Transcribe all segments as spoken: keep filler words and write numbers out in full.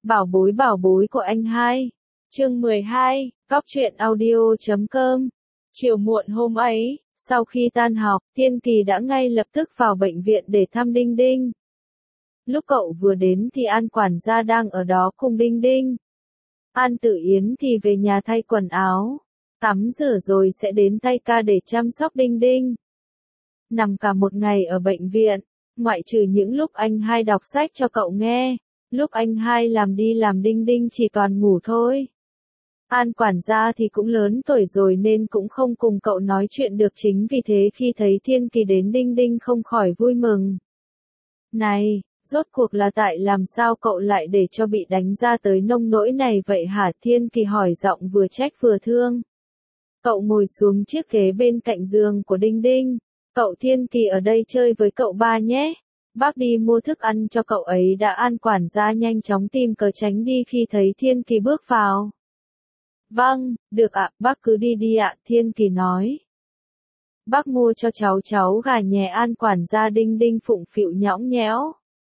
Bảo bối bảo bối của anh hai. Chương mười hai, Góc truyện audio chấm com. Chiều muộn hôm ấy, sau khi tan học, Thiên Kỳ đã ngay lập tức vào bệnh viện để thăm Đinh Đinh. Lúc cậu vừa đến thì An quản gia đang ở đó cùng Đinh Đinh. An Tử Yến thì về nhà thay quần áo, tắm rửa rồi sẽ đến thay ca để chăm sóc Đinh Đinh. Nằm cả một ngày ở bệnh viện, ngoại trừ những lúc anh hai đọc sách cho cậu nghe, lúc anh hai làm đi làm Đinh Đinh chỉ toàn ngủ thôi. An quản gia thì cũng lớn tuổi rồi nên cũng không cùng cậu nói chuyện được, chính vì thế khi thấy Thiên Kỳ đến Đinh Đinh không khỏi vui mừng. Này, rốt cuộc là tại làm sao cậu lại để cho bị đánh ra tới nông nỗi này vậy hả? Thiên Kỳ hỏi giọng vừa trách vừa thương. Cậu ngồi xuống chiếc ghế bên cạnh giường của Đinh Đinh. Cậu Thiên Kỳ ở đây chơi với cậu ba nhé. Bác đi mua thức ăn cho cậu ấy đã. An quản gia nhanh chóng tìm cớ tránh đi khi thấy Thiên Kỳ bước vào. Vâng, được ạ, bác cứ đi đi ạ, Thiên Kỳ nói. Bác mua cho cháu cháu gà nhé. An quản gia Đinh Đinh phụng phịu nhõng nhẽo.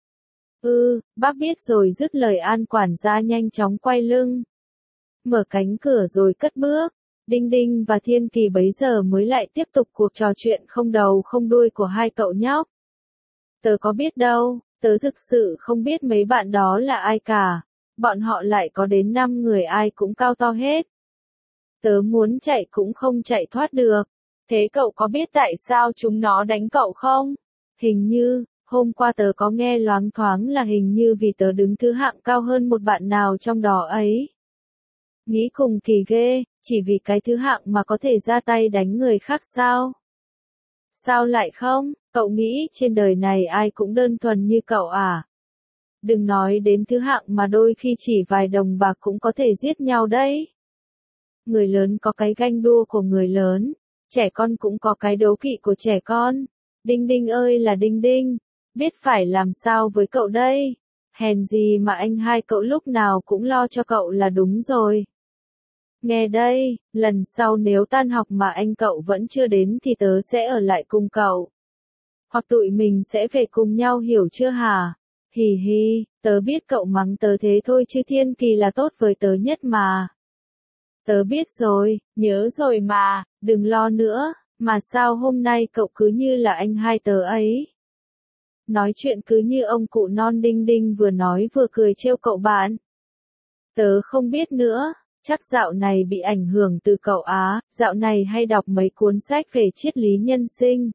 Ừ, bác biết rồi. Dứt lời An quản gia nhanh chóng quay lưng, mở cánh cửa rồi cất bước. Đinh Đinh và Thiên Kỳ bấy giờ mới lại tiếp tục cuộc trò chuyện không đầu không đuôi của hai cậu nhóc. Tớ có biết đâu, tớ thực sự không biết mấy bạn đó là ai cả. Bọn họ lại có đến năm người, ai cũng cao to hết. Tớ muốn chạy cũng không chạy thoát được. Thế cậu có biết tại sao chúng nó đánh cậu không? Hình như, hôm qua tớ có nghe loáng thoáng là hình như vì tớ đứng thứ hạng cao hơn một bạn nào trong đó ấy. Nghĩ cùng kỳ ghê, chỉ vì cái thứ hạng mà có thể ra tay đánh người khác sao? Sao lại không? Cậu nghĩ trên đời này ai cũng đơn thuần như cậu à? Đừng nói đến thứ hạng mà đôi khi chỉ vài đồng bạc cũng có thể giết nhau đấy. Người lớn có cái ganh đua của người lớn, trẻ con cũng có cái đố kỵ của trẻ con. Đinh Đinh ơi là Đinh Đinh, biết phải làm sao với cậu đây? Hèn gì mà anh hai cậu lúc nào cũng lo cho cậu là đúng rồi. Nghe đây, lần sau nếu tan học mà anh cậu vẫn chưa đến thì tớ sẽ ở lại cùng cậu. Hoặc tụi mình sẽ về cùng nhau, hiểu chưa hả? Hì hì, tớ biết cậu mắng tớ thế thôi chứ Thiên Kỳ là tốt với tớ nhất mà. Tớ biết rồi, nhớ rồi mà, đừng lo nữa, mà sao hôm nay cậu cứ như là anh hai tớ ấy? Nói chuyện cứ như ông cụ non. Đinh Đinh vừa nói vừa cười trêu cậu bạn. Tớ không biết nữa, chắc dạo này bị ảnh hưởng từ cậu á, dạo này hay đọc mấy cuốn sách về triết lý nhân sinh.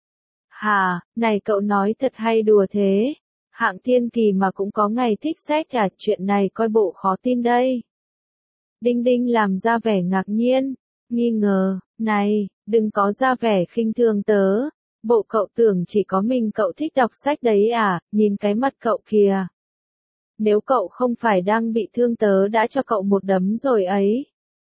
Hà, này cậu nói thật hay đùa thế? Hạng Thiên Kỳ mà cũng có ngày thích sách à? Chuyện này coi bộ khó tin đây. Đinh Đinh làm ra vẻ ngạc nhiên, nghi ngờ. Này, đừng có ra vẻ khinh thường tớ. Bộ cậu tưởng chỉ có mình cậu thích đọc sách đấy à? Nhìn cái mặt cậu kìa. Nếu cậu không phải đang bị thương tớ đã cho cậu một đấm rồi ấy.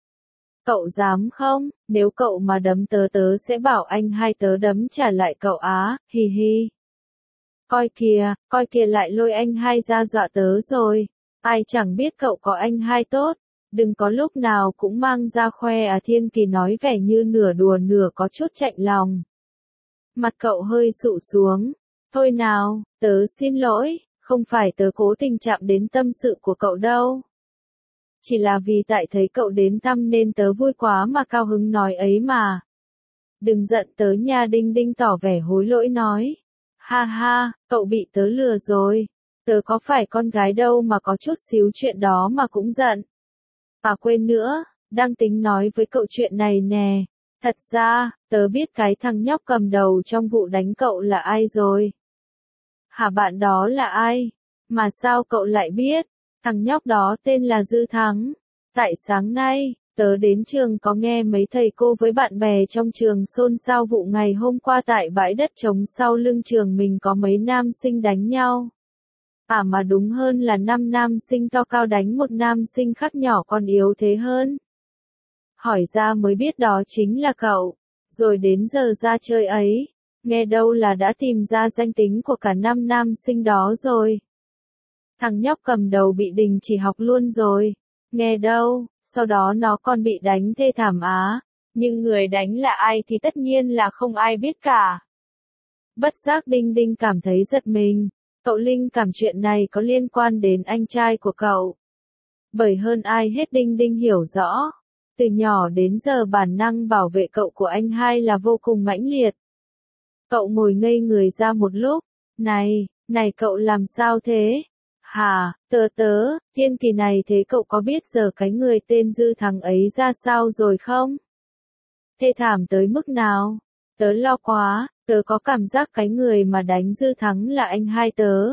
Cậu dám không? Nếu cậu mà đấm tớ tớ sẽ bảo anh hai tớ đấm trả lại cậu á, hì hì. Coi kìa, coi kìa lại lôi anh hai ra dọa tớ rồi. Ai chẳng biết cậu có anh hai tốt. Đừng có lúc nào cũng mang ra khoe à. Thiên Kỳ nói vẻ như nửa đùa nửa có chút chạnh lòng. Mặt cậu hơi sụ xuống. Thôi nào, tớ xin lỗi, không phải tớ cố tình chạm đến tâm sự của cậu đâu. Chỉ là vì tại thấy cậu đến thăm nên tớ vui quá mà cao hứng nói ấy mà. Đừng giận tớ nha. Đinh Đinh tỏ vẻ hối lỗi nói. Ha ha, cậu bị tớ lừa rồi. Tớ có phải con gái đâu mà có chút xíu chuyện đó mà cũng giận. À quên nữa, đang tính nói với cậu chuyện này nè. Thật ra, tớ biết cái thằng nhóc cầm đầu trong vụ đánh cậu là ai rồi. Hả, bạn đó là ai? Mà sao cậu lại biết? Thằng nhóc đó tên là Dư Thắng. Tại sáng nay, tớ đến trường có nghe mấy thầy cô với bạn bè trong trường xôn xao vụ ngày hôm qua tại bãi đất trống sau lưng trường mình có mấy nam sinh đánh nhau. À mà đúng hơn là năm nam sinh to cao đánh một nam sinh khác nhỏ còn yếu thế hơn. Hỏi ra mới biết đó chính là cậu. Rồi đến giờ ra chơi ấy, nghe đâu là đã tìm ra danh tính của cả năm nam sinh đó rồi. Thằng nhóc cầm đầu bị đình chỉ học luôn rồi. Nghe đâu, sau đó nó còn bị đánh thê thảm á. Nhưng người đánh là ai thì tất nhiên là không ai biết cả. Bất giác Đinh Đinh cảm thấy giật mình. Cậu linh cảm chuyện này có liên quan đến anh trai của cậu. Bởi hơn ai hết Đinh Đinh hiểu rõ. Từ nhỏ đến giờ bản năng bảo vệ cậu của anh hai là vô cùng mãnh liệt. Cậu ngồi ngây người ra một lúc. Này, này cậu làm sao thế? Hà, tớ tớ, Thiên Kỳ này thế cậu có biết giờ cái người tên Dư Thắng ấy ra sao rồi không? Thê thảm tới mức nào? Tớ lo quá, tớ có cảm giác cái người mà đánh Dư Thắng là anh hai tớ.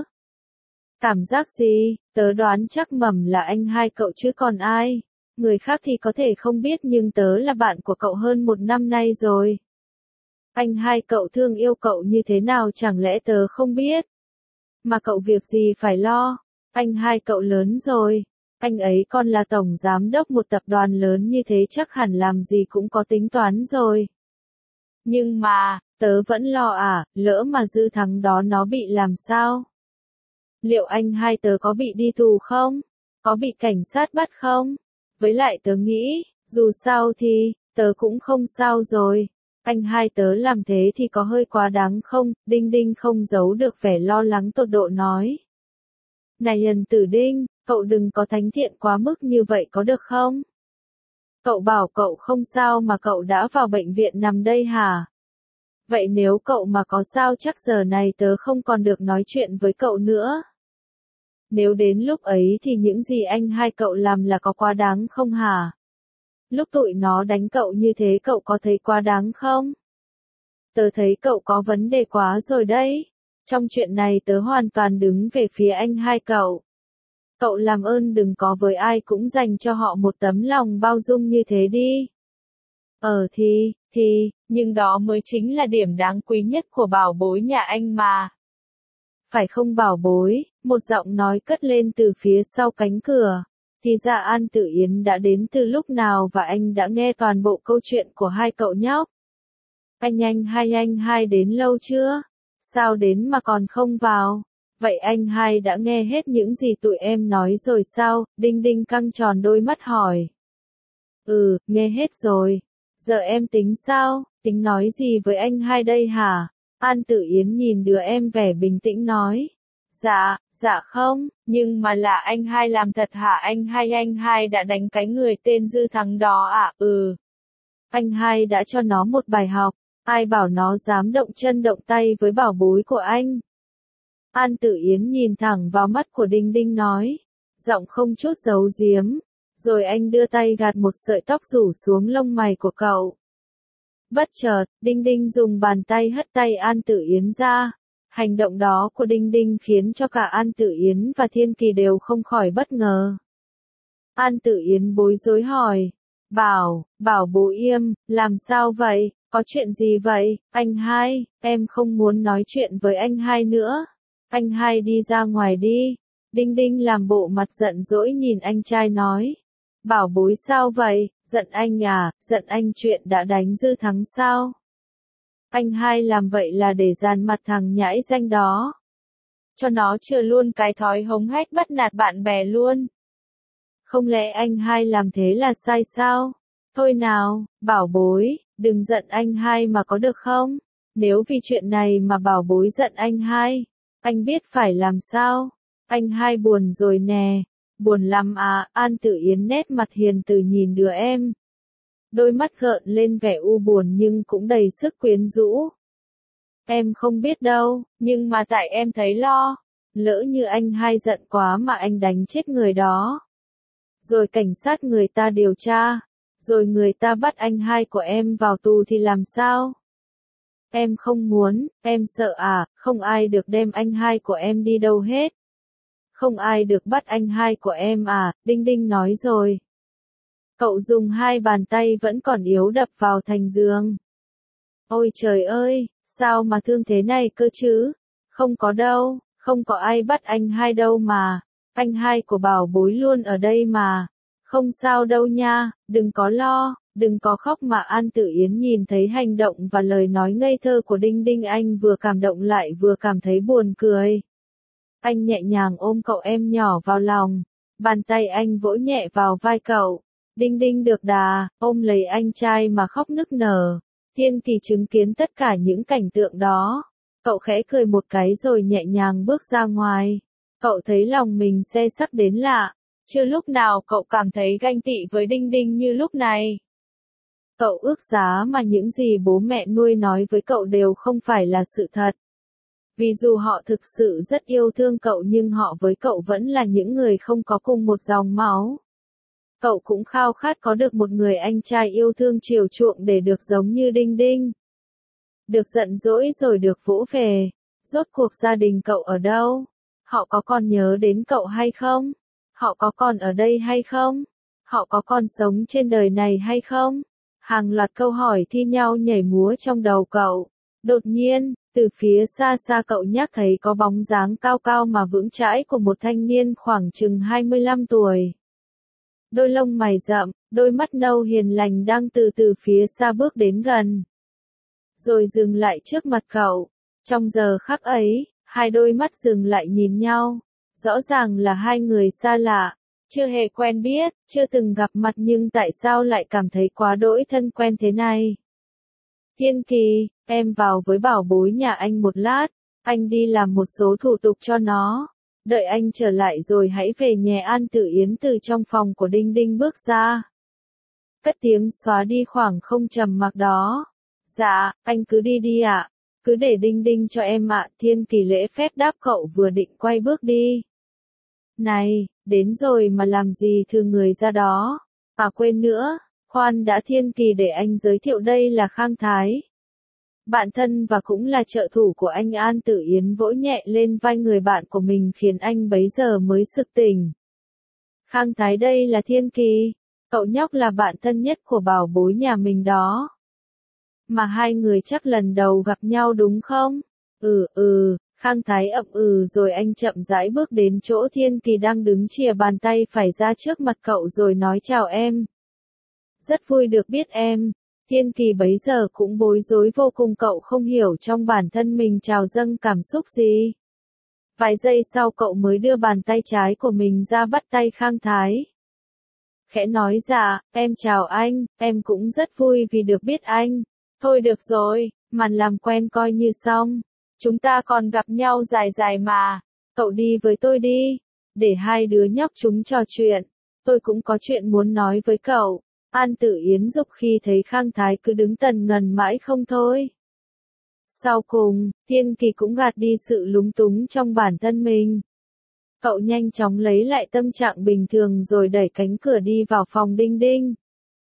Cảm giác gì? Tớ đoán chắc mầm là anh hai cậu chứ còn ai. Người khác thì có thể không biết nhưng tớ là bạn của cậu hơn một năm nay rồi. Anh hai cậu thương yêu cậu như thế nào chẳng lẽ tớ không biết? Mà cậu việc gì phải lo? Anh hai cậu lớn rồi. Anh ấy còn là tổng giám đốc một tập đoàn lớn như thế chắc hẳn làm gì cũng có tính toán rồi. Nhưng mà, tớ vẫn lo à, lỡ mà Dư Thắng đó nó bị làm sao? Liệu anh hai tớ có bị đi tù không? Có bị cảnh sát bắt không? Với lại tớ nghĩ, dù sao thì, tớ cũng không sao rồi. Anh hai tớ làm thế thì có hơi quá đáng không? Đinh Đinh không giấu được vẻ lo lắng tột độ nói. Này Ân Tử Đinh, cậu đừng có thánh thiện quá mức như vậy có được không? Cậu bảo cậu không sao mà cậu đã vào bệnh viện nằm đây hả? Vậy nếu cậu mà có sao chắc giờ này tớ không còn được nói chuyện với cậu nữa. Nếu đến lúc ấy thì những gì anh hai cậu làm là có quá đáng không hả? Lúc tụi nó đánh cậu như thế cậu có thấy quá đáng không? Tớ thấy cậu có vấn đề quá rồi đấy. Trong chuyện này tớ hoàn toàn đứng về phía anh hai cậu. Cậu làm ơn đừng có với ai cũng dành cho họ một tấm lòng bao dung như thế đi. Ờ thì, thì, nhưng đó mới chính là điểm đáng quý nhất của bảo bối nhà anh mà. Phải không bảo bối, một giọng nói cất lên từ phía sau cánh cửa. Thì ra An Tử Yến đã đến từ lúc nào và anh đã nghe toàn bộ câu chuyện của hai cậu nhóc. Anh anh hai anh hai đến lâu chưa? Sao đến mà còn không vào? Vậy anh hai đã nghe hết những gì tụi em nói rồi sao? Đinh Đinh căng tròn đôi mắt hỏi. Ừ, nghe hết rồi. Giờ em tính sao? Tính nói gì với anh hai đây hả? An Tử Yến nhìn đứa em vẻ bình tĩnh nói. Dạ, dạ không, nhưng mà là anh hai làm thật hả anh hai anh hai đã đánh cái người tên Dư Thắng đó à? Ừ. Anh hai đã cho nó một bài học, ai bảo nó dám động chân động tay với bảo bối của anh. An Tử Yến nhìn thẳng vào mắt của Đinh Đinh nói, giọng không chút giấu giếm, rồi anh đưa tay gạt một sợi tóc rủ xuống lông mày của cậu. Bất chợt, Đinh Đinh dùng bàn tay hất tay An Tử Yến ra. Hành động đó của Đinh Đinh khiến cho cả An Tử Yến và Thiên Kỳ đều không khỏi bất ngờ. An Tử Yến bối rối hỏi, bảo, bảo bố im, làm sao vậy, có chuyện gì vậy, anh hai, em không muốn nói chuyện với anh hai nữa, anh hai đi ra ngoài đi. Đinh Đinh làm bộ mặt giận dỗi nhìn anh trai nói, bảo bối sao vậy, giận anh à, giận anh chuyện đã đánh Dư Thắng sao? Anh hai làm vậy là để dàn mặt thằng nhãi danh đó. Cho nó chừa luôn cái thói hống hách bắt nạt bạn bè luôn. Không lẽ anh hai làm thế là sai sao? Thôi nào, bảo bối, đừng giận anh hai mà có được không? Nếu vì chuyện này mà bảo bối giận anh hai, anh biết phải làm sao? Anh hai buồn rồi nè. Buồn lắm à, An Tử Yến nét mặt hiền từ nhìn đứa em. Đôi mắt gợn lên vẻ u buồn nhưng cũng đầy sức quyến rũ. Em không biết đâu, nhưng mà tại em thấy lo. Lỡ như anh hai giận quá mà anh đánh chết người đó. Rồi cảnh sát người ta điều tra. Rồi người ta bắt anh hai của em vào tù thì làm sao? Em không muốn, em sợ à, không ai được đem anh hai của em đi đâu hết. Không ai được bắt anh hai của em à, Đinh Đinh nói rồi. Cậu dùng hai bàn tay vẫn còn yếu đập vào thành giường. Ôi trời ơi, sao mà thương thế này cơ chứ? Không có đâu, không có ai bắt anh hai đâu mà. Anh hai của bảo bối luôn ở đây mà. Không sao đâu nha, đừng có lo, đừng có khóc mà. An Tử Yến nhìn thấy hành động và lời nói ngây thơ của Đinh Đinh anh vừa cảm động lại vừa cảm thấy buồn cười. Anh nhẹ nhàng ôm cậu em nhỏ vào lòng, bàn tay anh vỗ nhẹ vào vai cậu. Đinh Đinh được đà, ôm lấy anh trai mà khóc nức nở. Thiên Kỳ chứng kiến tất cả những cảnh tượng đó. Cậu khẽ cười một cái rồi nhẹ nhàng bước ra ngoài. Cậu thấy lòng mình se sắp đến lạ. Chưa lúc nào cậu cảm thấy ganh tị với Đinh Đinh như lúc này. Cậu ước giá mà những gì bố mẹ nuôi nói với cậu đều không phải là sự thật. Vì dù họ thực sự rất yêu thương cậu nhưng họ với cậu vẫn là những người không có cùng một dòng máu. Cậu cũng khao khát có được một người anh trai yêu thương chiều chuộng để được giống như Đinh Đinh. Được giận dỗi rồi được vỗ về. Rốt cuộc gia đình cậu ở đâu? Họ có còn nhớ đến cậu hay không? Họ có còn ở đây hay không? Họ có còn sống trên đời này hay không? Hàng loạt câu hỏi thi nhau nhảy múa trong đầu cậu. Đột nhiên, từ phía xa xa cậu nhắc thấy có bóng dáng cao cao mà vững chãi của một thanh niên khoảng chừng hai mươi lăm tuổi. Đôi lông mày rậm, đôi mắt nâu hiền lành đang từ từ phía xa bước đến gần. Rồi dừng lại trước mặt cậu. Trong giờ khắc ấy, hai đôi mắt dừng lại nhìn nhau. Rõ ràng là hai người xa lạ, chưa hề quen biết, chưa từng gặp mặt nhưng tại sao lại cảm thấy quá đỗi thân quen thế này? Thiên Kỳ, em vào với bảo bối nhà anh một lát, anh đi làm một số thủ tục cho nó. Đợi anh trở lại rồi hãy về nhà. An Tử Yến từ trong phòng của Đinh Đinh bước ra. Cất tiếng xóa đi khoảng không trầm mặc đó. Dạ, anh cứ đi đi ạ. Cứ để Đinh Đinh cho em ạ. Thiên Kỳ lễ phép đáp cậu vừa định quay bước đi. Này, đến rồi mà làm gì thư người ra đó. À quên nữa, khoan đã. Thiên Kỳ để anh giới thiệu đây là Khang Thái. Bạn thân và cũng là trợ thủ của anh. An Tử Yến vỗ nhẹ lên vai người bạn của mình khiến anh bấy giờ mới sực tỉnh. Khang Thái đây là Thiên Kỳ, cậu nhóc là bạn thân nhất của bảo bối nhà mình đó. Mà hai người chắc lần đầu gặp nhau đúng không? Ừ ừ, Khang Thái ậm ừ rồi anh chậm rãi bước đến chỗ Thiên Kỳ đang đứng chìa bàn tay phải ra trước mặt cậu rồi nói chào em. Rất vui được biết em. Thiên Kỳ bấy giờ cũng bối rối vô cùng, cậu không hiểu trong bản thân mình trào dâng cảm xúc gì. Vài giây sau cậu mới đưa bàn tay trái của mình ra bắt tay Khang Thái. Khẽ nói dạ, em chào anh, em cũng rất vui vì được biết anh. Thôi được rồi, màn làm quen coi như xong. Chúng ta còn gặp nhau dài dài mà. Cậu đi với tôi đi. Để hai đứa nhóc chúng trò chuyện. Tôi cũng có chuyện muốn nói với cậu. An Tử Yến dục khi thấy Khang Thái cứ đứng tần ngần mãi không thôi. Sau cùng, Thiên Kỳ cũng gạt đi sự lúng túng trong bản thân mình. Cậu nhanh chóng lấy lại tâm trạng bình thường rồi đẩy cánh cửa đi vào phòng Đinh Đinh.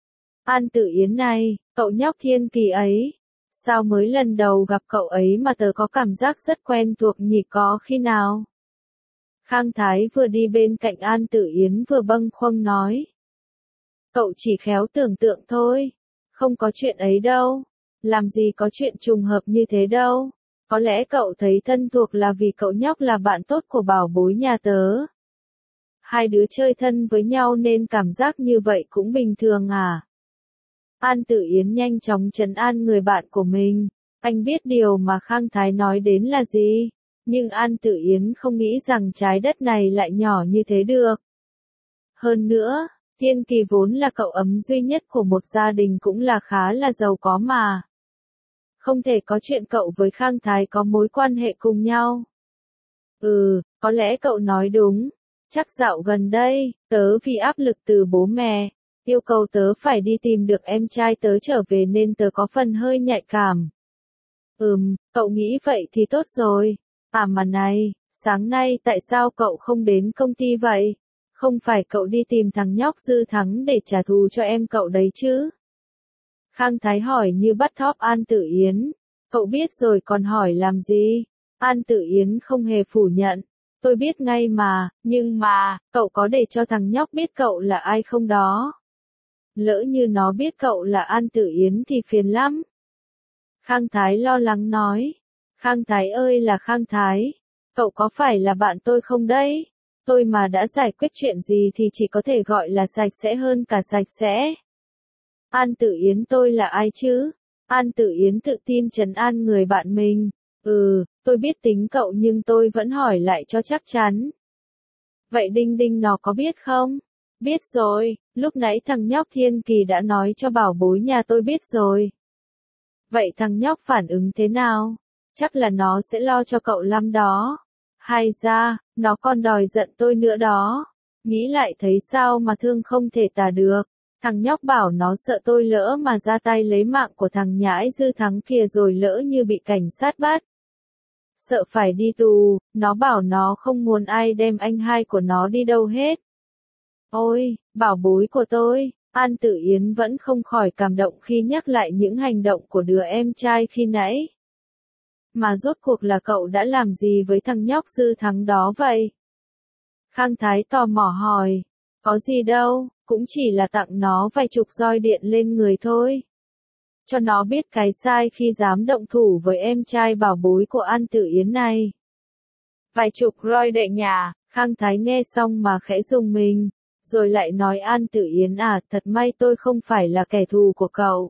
An Tử Yến này, cậu nhóc Thiên Kỳ ấy. Sao mới lần đầu gặp cậu ấy mà tớ có cảm giác rất quen thuộc nhỉ, có khi nào? Khang Thái vừa đi bên cạnh An Tử Yến vừa bâng khuâng nói. Cậu chỉ khéo tưởng tượng thôi. Không có chuyện ấy đâu. Làm gì có chuyện trùng hợp như thế đâu. Có lẽ cậu thấy thân thuộc là vì cậu nhóc là bạn tốt của bảo bối nhà tớ. Hai đứa chơi thân với nhau nên cảm giác như vậy cũng bình thường à? An Tử Yến nhanh chóng trấn an người bạn của mình. Anh biết điều mà Khang Thái nói đến là gì. Nhưng An Tử Yến không nghĩ rằng trái đất này lại nhỏ như thế được. Hơn nữa, Thiên Kỳ vốn là cậu ấm duy nhất của một gia đình cũng là khá là giàu có mà. Không thể có chuyện cậu với Khang Thái có mối quan hệ cùng nhau. Ừ, có lẽ cậu nói đúng. Chắc dạo gần đây, tớ vì áp lực từ bố mẹ, yêu cầu tớ phải đi tìm được em trai tớ trở về nên tớ có phần hơi nhạy cảm. Ừm, cậu nghĩ vậy thì tốt rồi. À mà này, sáng nay tại sao cậu không đến công ty vậy? Không phải cậu đi tìm thằng nhóc Dư Thắng để trả thù cho em cậu đấy chứ? Khang Thái hỏi như bắt thóp An Tử Yến. Cậu biết rồi còn hỏi làm gì? An Tử Yến không hề phủ nhận. Tôi biết ngay mà, nhưng mà, cậu có để cho thằng nhóc biết cậu là ai không đó? Lỡ như nó biết cậu là An Tử Yến thì phiền lắm. Khang Thái lo lắng nói. Khang Thái ơi là Khang Thái, cậu có phải là bạn tôi không đấy? Tôi mà đã giải quyết chuyện gì thì chỉ có thể gọi là sạch sẽ hơn cả sạch sẽ. An Tử Yến tôi là ai chứ? An Tử Yến tự tin trấn an người bạn mình. Ừ, tôi biết tính cậu nhưng tôi vẫn hỏi lại cho chắc chắn. Vậy Đinh Đinh nó có biết không? Biết rồi, lúc nãy thằng nhóc Thiên Kỳ đã nói cho bảo bối nhà tôi biết rồi. Vậy thằng nhóc phản ứng thế nào? Chắc là nó sẽ lo cho cậu lắm đó. Hay ra, nó còn đòi giận tôi nữa đó. Nghĩ lại thấy sao mà thương không thể tả được. Thằng nhóc bảo nó sợ tôi lỡ mà ra tay lấy mạng của thằng nhãi Dư Thắng kia rồi lỡ như bị cảnh sát bắt. Sợ phải đi tù, nó bảo nó không muốn ai đem anh hai của nó đi đâu hết. Ôi, bảo bối của tôi, An Tử Yến vẫn không khỏi cảm động khi nhắc lại những hành động của đứa em trai khi nãy. Mà rốt cuộc là cậu đã làm gì với thằng nhóc Dư Thắng đó vậy? Khang Thái tò mò hỏi, có gì đâu, cũng chỉ là tặng nó vài chục roi điện lên người thôi. Cho nó biết cái sai khi dám động thủ với em trai bảo bối của An Tử Yến này. Vài chục roi đệ nhà, Khang Thái nghe xong mà khẽ rùng mình, rồi lại nói An Tử Yến à, thật may tôi không phải là kẻ thù của cậu.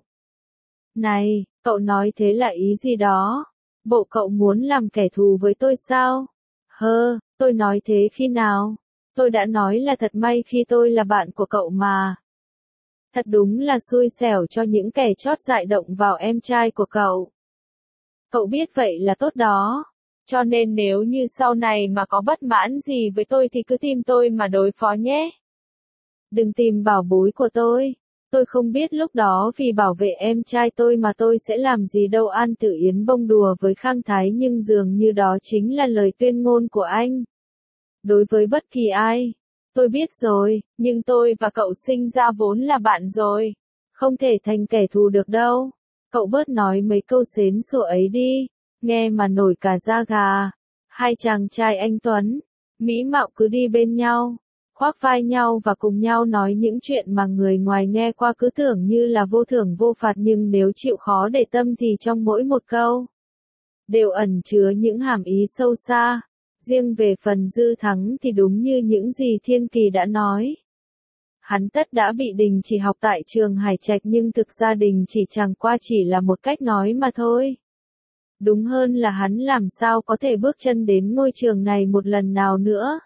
Này, cậu nói thế là ý gì đó? Bộ cậu muốn làm kẻ thù với tôi sao? Hơ, tôi nói thế khi nào? Tôi đã nói là thật may khi tôi là bạn của cậu mà. Thật đúng là xui xẻo cho những kẻ chót dại động vào em trai của cậu. Cậu biết vậy là tốt đó. Cho nên nếu như sau này mà có bất mãn gì với tôi thì cứ tìm tôi mà đối phó nhé. Đừng tìm bảo bối của tôi. Tôi không biết lúc đó vì bảo vệ em trai tôi mà tôi sẽ làm gì đâu. An Tử Yến bông đùa với Khang Thái nhưng dường như đó chính là lời tuyên ngôn của anh. Đối với bất kỳ ai. Tôi biết rồi, nhưng tôi và cậu sinh ra vốn là bạn rồi. Không thể thành kẻ thù được đâu. Cậu bớt nói mấy câu xến xủa ấy đi. Nghe mà nổi cả da gà. Hai chàng trai anh Tuấn, mỹ mạo cứ đi bên nhau, khoác vai nhau và cùng nhau nói những chuyện mà người ngoài nghe qua cứ tưởng như là vô thưởng vô phạt, nhưng nếu chịu khó để tâm thì trong mỗi một câu đều ẩn chứa những hàm ý sâu xa. Riêng về phần Dư Thắng thì đúng như những gì Thiên Kỳ đã nói. Hắn tất đã bị đình chỉ học tại trường Hải Trạch nhưng thực ra đình chỉ chẳng qua chỉ là một cách nói mà thôi. Đúng hơn là hắn làm sao có thể bước chân đến ngôi trường này một lần nào nữa.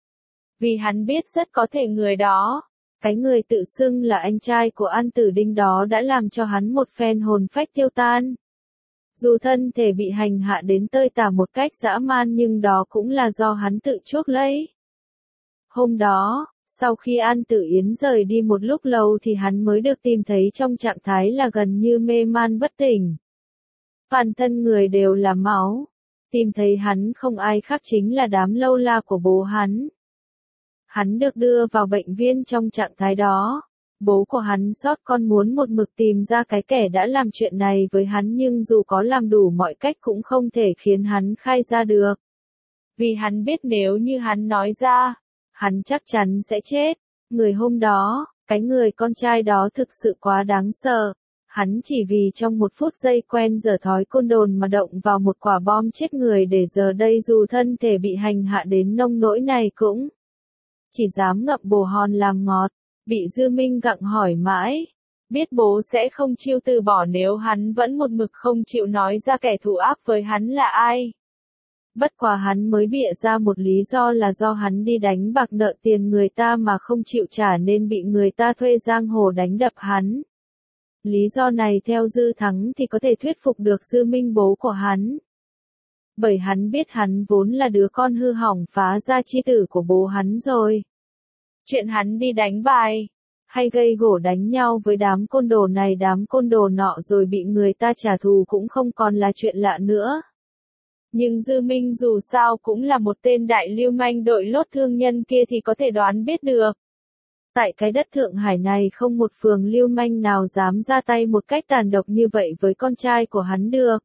Vì hắn biết rất có thể người đó, cái người tự xưng là anh trai của An Tử Đinh đó đã làm cho hắn một phen hồn phách tiêu tan. Dù thân thể bị hành hạ đến tơi tả một cách dã man nhưng đó cũng là do hắn tự chuốc lấy. Hôm đó, sau khi An Tử Yến rời đi một lúc lâu thì hắn mới được tìm thấy trong trạng thái là gần như mê man bất tỉnh. Toàn thân người đều là máu. Tìm thấy hắn không ai khác chính là đám lâu la của bố hắn. Hắn được đưa vào bệnh viện trong trạng thái đó. Bố của hắn xót con muốn một mực tìm ra cái kẻ đã làm chuyện này với hắn nhưng dù có làm đủ mọi cách cũng không thể khiến hắn khai ra được. Vì hắn biết nếu như hắn nói ra, hắn chắc chắn sẽ chết. Người hôm đó, cái người con trai đó thực sự quá đáng sợ. Hắn chỉ vì trong một phút giây quen dở thói côn đồn mà động vào một quả bom chết người, để giờ đây dù thân thể bị hành hạ đến nông nỗi này cũng chỉ dám ngậm bồ hòn làm ngọt. Bị Dư Minh gặng hỏi mãi, biết bố sẽ không chịu từ bỏ nếu hắn vẫn một mực không chịu nói ra kẻ thù ác với hắn là ai. Bất quá hắn mới bịa ra một lý do là do hắn đi đánh bạc nợ tiền người ta mà không chịu trả nên bị người ta thuê giang hồ đánh đập hắn. Lý do này theo Dư Thắng thì có thể thuyết phục được Dư Minh bố của hắn. Bởi hắn biết hắn vốn là đứa con hư hỏng phá ra chi tử của bố hắn rồi. Chuyện hắn đi đánh bài, hay gây gổ đánh nhau với đám côn đồ này đám côn đồ nọ rồi bị người ta trả thù cũng không còn là chuyện lạ nữa. Nhưng Dư Minh dù sao cũng là một tên đại lưu manh, đội lốt thương nhân kia thì có thể đoán biết được. Tại cái đất Thượng Hải này không một phường lưu manh nào dám ra tay một cách tàn độc như vậy với con trai của hắn được.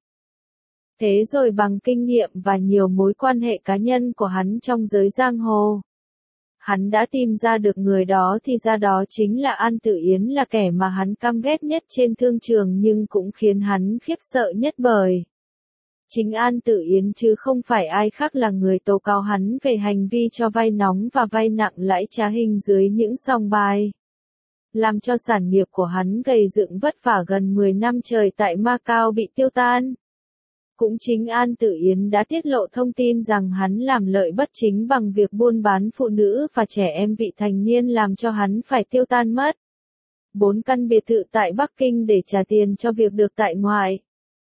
Thế rồi bằng kinh nghiệm và nhiều mối quan hệ cá nhân của hắn trong giới giang hồ, hắn đã tìm ra được người đó, thì ra đó chính là An Tử Yến, là kẻ mà hắn căm ghét nhất trên thương trường nhưng cũng khiến hắn khiếp sợ nhất bởi chính An Tử Yến chứ không phải ai khác là người tố cáo hắn về hành vi cho vay nóng và vay nặng lãi trá hình dưới những sòng bài, làm cho sản nghiệp của hắn gầy dựng vất vả gần mười năm trời tại Macau bị tiêu tan. Cũng chính An Tử Yến đã tiết lộ thông tin rằng hắn làm lợi bất chính bằng việc buôn bán phụ nữ và trẻ em vị thành niên, làm cho hắn phải tiêu tan mất bốn căn biệt thự tại Bắc Kinh để trả tiền cho việc được tại ngoại.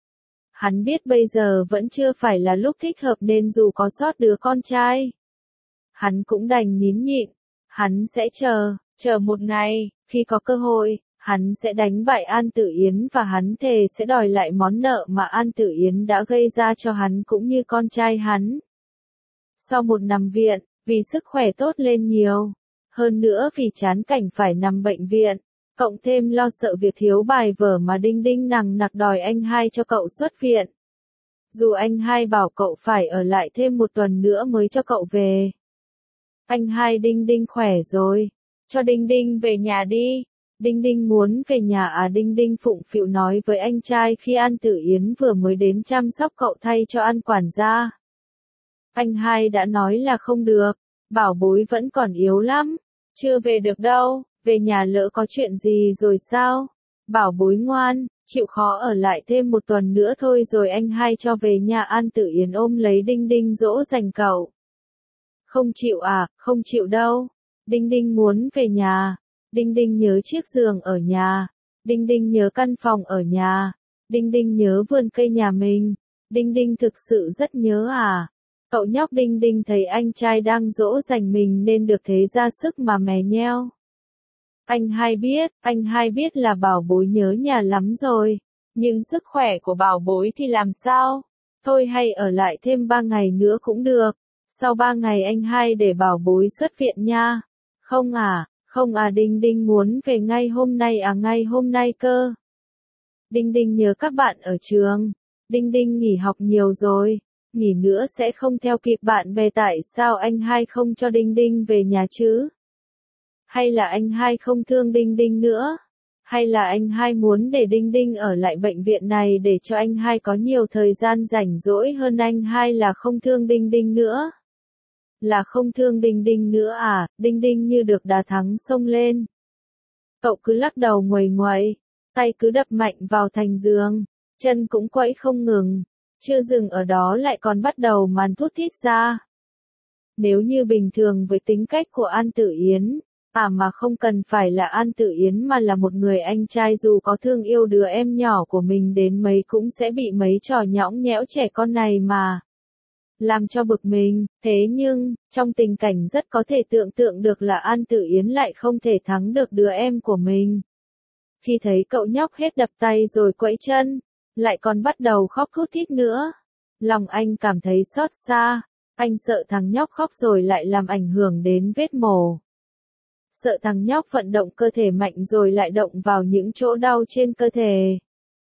Hắn biết bây giờ vẫn chưa phải là lúc thích hợp nên dù có sót đứa con trai, hắn cũng đành nín nhịn. Hắn sẽ chờ, chờ một ngày, khi có cơ hội, hắn sẽ đánh bại An Tử Yến và hắn thề sẽ đòi lại món nợ mà An Tử Yến đã gây ra cho hắn cũng như con trai hắn. Sau một nằm viện, vì sức khỏe tốt lên nhiều, hơn nữa vì chán cảnh phải nằm bệnh viện, cộng thêm lo sợ việc thiếu bài vở mà Đinh Đinh nằng nặc đòi anh hai cho cậu xuất viện. Dù anh hai bảo cậu phải ở lại thêm một tuần nữa mới cho cậu về. Anh hai Đinh Đinh khỏe rồi, cho Đinh Đinh về nhà đi. Đinh Đinh muốn về nhà à? Đinh Đinh phụng phịu nói với anh trai khi An Tử Yến vừa mới đến chăm sóc cậu thay cho An quản gia. Anh hai đã nói là không được, bảo bối vẫn còn yếu lắm, chưa về được đâu, về nhà lỡ có chuyện gì rồi sao? Bảo bối ngoan, chịu khó ở lại thêm một tuần nữa thôi rồi anh hai cho về nhà. An Tử Yến ôm lấy Đinh Đinh dỗ dành cậu. Không chịu à? Không chịu đâu. Đinh Đinh muốn về nhà. Đinh Đinh nhớ chiếc giường ở nhà. Đinh Đinh nhớ căn phòng ở nhà. Đinh Đinh nhớ vườn cây nhà mình. Đinh Đinh thực sự rất nhớ à. Cậu nhóc Đinh Đinh thấy anh trai đang dỗ dành mình nên được thế ra sức mà mè nheo. Anh hai biết, anh hai biết là bảo bối nhớ nhà lắm rồi. Nhưng sức khỏe của bảo bối thì làm sao? Thôi hay ở lại thêm ba ngày nữa cũng được. Sau ba ngày anh hai để bảo bối xuất viện nha. Không à, không à. Đinh Đinh muốn về ngay hôm nay à? Ngay hôm nay cơ. Đinh Đinh nhớ các bạn ở trường. Đinh Đinh nghỉ học nhiều rồi. Nghỉ nữa sẽ không theo kịp bạn bè. Tại sao anh hai không cho Đinh Đinh về nhà chứ? Hay là anh hai không thương Đinh Đinh nữa? Hay là anh hai muốn để Đinh Đinh ở lại bệnh viện này để cho anh hai có nhiều thời gian rảnh rỗi hơn? Anh hai là không thương Đinh Đinh nữa. Là không thương Đinh Đinh nữa à? Đinh Đinh như được đà thắng xông lên. Cậu cứ lắc đầu nguầy nguậy, tay cứ đập mạnh vào thành giường, chân cũng quẫy không ngừng. Chưa dừng ở đó lại còn bắt đầu màn thút thít ra. Nếu như bình thường với tính cách của An Tử Yến, à mà không cần phải là An Tử Yến mà là một người anh trai dù có thương yêu đứa em nhỏ của mình đến mấy cũng sẽ bị mấy trò nhõng nhẽo trẻ con này mà làm cho bực mình. Thế nhưng, trong tình cảnh rất có thể tưởng tượng được là An Tử Yến lại không thể thắng được đứa em của mình. Khi thấy cậu nhóc hết đập tay rồi quẫy chân, lại còn bắt đầu khóc thút thít nữa, lòng anh cảm thấy xót xa. Anh sợ thằng nhóc khóc rồi lại làm ảnh hưởng đến vết mổ. Sợ thằng nhóc vận động cơ thể mạnh rồi lại động vào những chỗ đau trên cơ thể.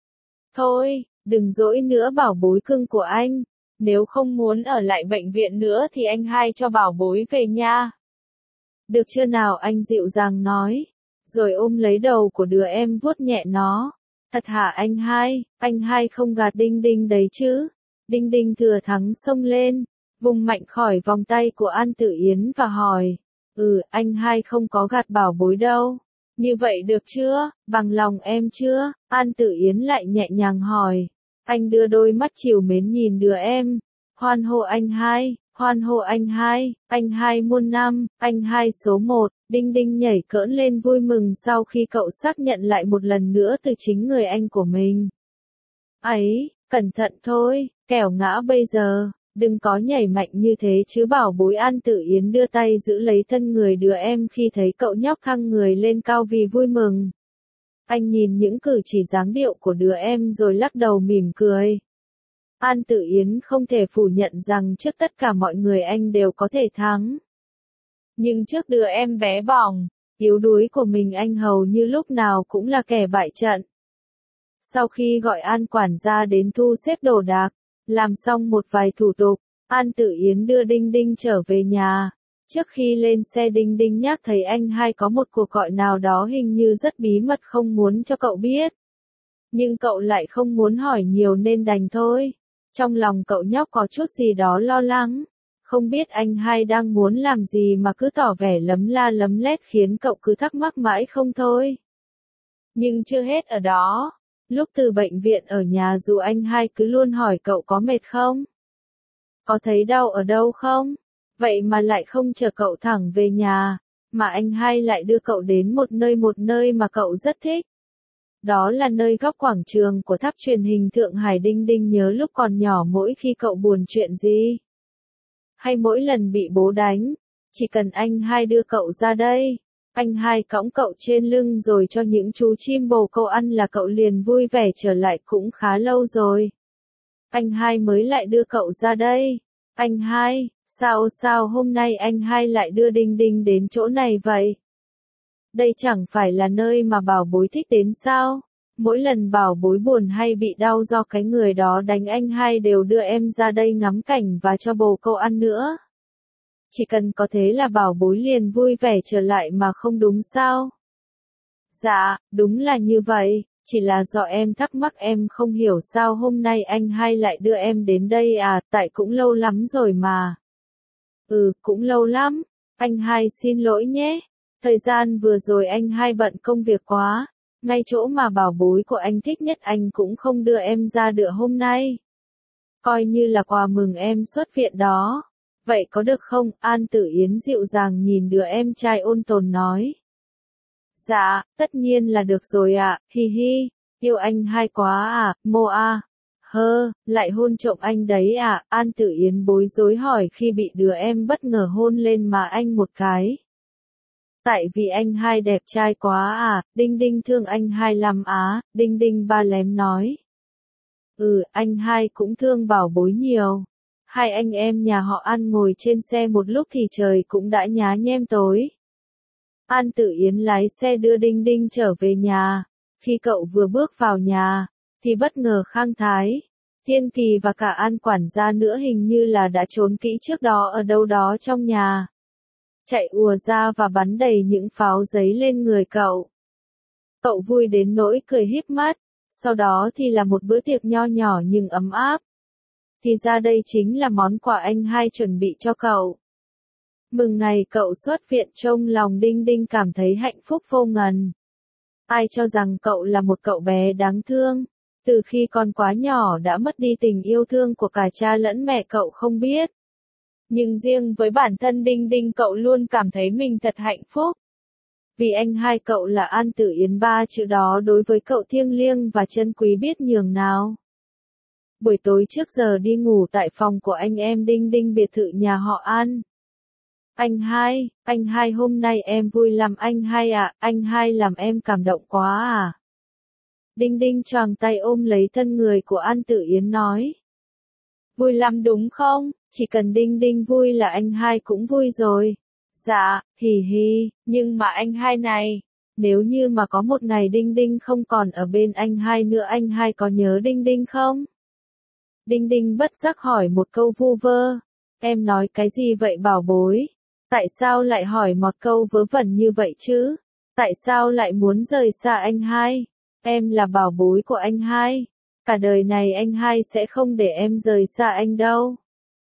Thôi, đừng dỗi nữa bảo bối cưng của anh. Nếu không muốn ở lại bệnh viện nữa thì anh hai cho bảo bối về nha. Được chưa nào? Anh dịu dàng nói. Rồi ôm lấy đầu của đứa em vuốt nhẹ nó. Thật hả anh hai? Anh hai không gạt Đinh Đinh đấy chứ? Đinh Đinh thừa thắng xông lên, vùng mạnh khỏi vòng tay của An Tử Yến và hỏi. Ừ, anh hai không có gạt bảo bối đâu. Như vậy được chưa? Bằng lòng em chưa? An Tử Yến lại nhẹ nhàng hỏi. Anh đưa đôi mắt trìu mến nhìn đứa em. Hoan hô anh hai, hoan hô anh hai, anh hai muôn năm, anh hai số một. Đinh Đinh nhảy cỡn lên vui mừng sau khi cậu xác nhận lại một lần nữa từ chính người anh của mình. Ấy, cẩn thận thôi, kẻo ngã bây giờ. Đừng có nhảy mạnh như thế chứ bảo bối. An Tử Yến đưa tay giữ lấy thân người đứa em khi thấy cậu nhóc thăng người lên cao vì vui mừng. Anh nhìn những cử chỉ dáng điệu của đứa em rồi lắc đầu mỉm cười. An Tử Yến không thể phủ nhận rằng trước tất cả mọi người anh đều có thể thắng. Nhưng trước đứa em bé bỏng, yếu đuối của mình anh hầu như lúc nào cũng là kẻ bại trận. Sau khi gọi An quản gia đến thu xếp đồ đạc, làm xong một vài thủ tục, An Tử Yến đưa Đinh Đinh trở về nhà. Trước khi lên xe Đinh Đinh nhắc thấy anh hai có một cuộc gọi nào đó hình như rất bí mật không muốn cho cậu biết. Nhưng cậu lại không muốn hỏi nhiều nên đành thôi. Trong lòng cậu nhóc có chút gì đó lo lắng. Không biết anh hai đang muốn làm gì mà cứ tỏ vẻ lấm la lấm lét khiến cậu cứ thắc mắc mãi không thôi. Nhưng chưa hết ở đó. Lúc từ bệnh viện ở nhà dù anh hai cứ luôn hỏi cậu có mệt không? Có thấy đau ở đâu không? Vậy mà lại không chở cậu thẳng về nhà, mà anh hai lại đưa cậu đến một nơi một nơi mà cậu rất thích. Đó là nơi góc quảng trường của tháp truyền hình Thượng Hải. Đinh Đinh nhớ lúc còn nhỏ mỗi khi cậu buồn chuyện gì, hay mỗi lần bị bố đánh, Chỉ cần anh hai đưa cậu ra đây, anh hai cõng cậu trên lưng rồi cho những chú chim bồ câu ăn là cậu liền vui vẻ trở lại, cũng khá lâu rồi. Anh hai mới lại đưa cậu ra đây. Anh hai, sao sao hôm nay anh hai lại đưa Đinh Đinh đến chỗ này vậy? Đây chẳng phải là nơi mà bảo bối thích đến sao? Mỗi lần bảo bối buồn hay bị đau do cái người đó đánh, anh hai đều đưa em ra đây ngắm cảnh và cho bồ câu ăn nữa. Chỉ cần có thế là bảo bối liền vui vẻ trở lại mà không đúng sao? Dạ, đúng là như vậy, chỉ là do em thắc mắc, em không hiểu sao hôm nay anh hai lại đưa em đến đây à, tại cũng lâu lắm rồi mà. Ừ, cũng lâu lắm, anh hai xin lỗi nhé, thời gian vừa rồi anh hai bận công việc quá, ngay chỗ mà bảo bối của anh thích nhất anh cũng không đưa em ra được hôm nay. Coi như là quà mừng em xuất viện đó. Vậy có được không? An Tử Yến dịu dàng nhìn đứa em trai ôn tồn nói. Dạ, tất nhiên là được rồi ạ, à, hi hi, yêu anh hai quá à, mô a. Hơ, lại hôn trộm anh đấy à, An Tử Yến bối rối hỏi khi bị đứa em bất ngờ hôn lên mà anh một cái. Tại vì anh hai đẹp trai quá à, Đinh Đinh thương anh hai lắm á, Đinh Đinh ba lém nói. Ừ, anh hai cũng thương bảo bối nhiều. Hai anh em nhà họ An ngồi trên xe một lúc thì trời cũng đã nhá nhem tối. An Tử Yến lái xe đưa Đinh Đinh trở về nhà. Khi cậu vừa bước vào nhà, thì bất ngờ Khang Thái, Thiên Kỳ và cả An quản gia nữa hình như là đã trốn kỹ trước đó ở đâu đó trong nhà. Chạy ùa ra và bắn đầy những pháo giấy lên người cậu. Cậu vui đến nỗi cười híp mắt, sau đó thì là một bữa tiệc nho nhỏ nhưng ấm áp. Thì ra đây chính là món quà anh hai chuẩn bị cho cậu. Mừng ngày cậu xuất viện, trong lòng Đinh Đinh cảm thấy hạnh phúc vô ngần. Ai cho rằng cậu là một cậu bé đáng thương, từ khi còn quá nhỏ đã mất đi tình yêu thương của cả cha lẫn mẹ cậu không biết. Nhưng riêng với bản thân Đinh Đinh cậu luôn cảm thấy mình thật hạnh phúc. Vì anh hai cậu là An Tử Yến, ba chữ đó đối với cậu thiêng liêng và chân quý biết nhường nào. Buổi tối trước giờ đi ngủ tại phòng của anh em Đinh Đinh biệt thự nhà họ An. Anh hai, anh hai hôm nay em vui lắm anh hai ạ, à, anh hai làm em cảm động quá à. Đinh Đinh choàng tay ôm lấy thân người của An Tử Yến nói. Vui lắm đúng không, chỉ cần Đinh Đinh vui là anh hai cũng vui rồi. Dạ, hì hì, nhưng mà anh hai này, nếu như mà có một ngày Đinh Đinh không còn ở bên anh hai nữa, anh hai có nhớ Đinh Đinh không? Đinh Đinh bất giác hỏi một câu vu vơ. Em nói cái gì vậy bảo bối? Tại sao lại hỏi một câu vớ vẩn như vậy chứ? Tại sao lại muốn rời xa anh hai? Em là bảo bối của anh hai. Cả đời này anh hai sẽ không để em rời xa anh đâu.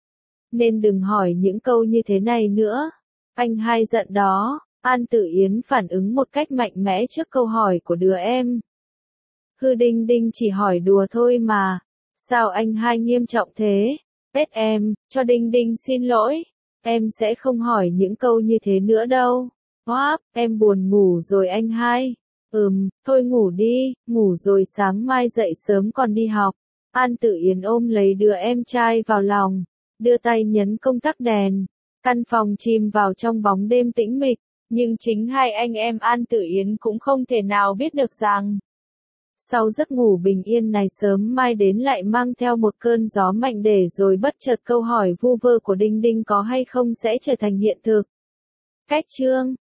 Nên đừng hỏi những câu như thế này nữa. Anh hai giận đó. An Tử Yến phản ứng một cách mạnh mẽ trước câu hỏi của đứa em. Hư, Đinh Đinh chỉ hỏi đùa thôi mà. Sao anh hai nghiêm trọng thế? Tết em, cho Đinh Đinh xin lỗi. Em sẽ không hỏi những câu như thế nữa đâu. Hoáp, em buồn ngủ rồi anh hai. Ừm, thôi ngủ đi, ngủ rồi sáng mai dậy sớm còn đi học. An Tử Yến ôm lấy đứa em trai vào lòng, đưa tay nhấn công tắc đèn. Căn phòng chìm vào trong bóng đêm tĩnh mịch, nhưng chính hai anh em An Tử Yến cũng không thể nào biết được rằng sau giấc ngủ bình yên này sớm mai đến lại mang theo một cơn gió mạnh, để rồi bất chợt câu hỏi vu vơ của Đinh Đinh có hay không sẽ trở thành hiện thực. Cách chương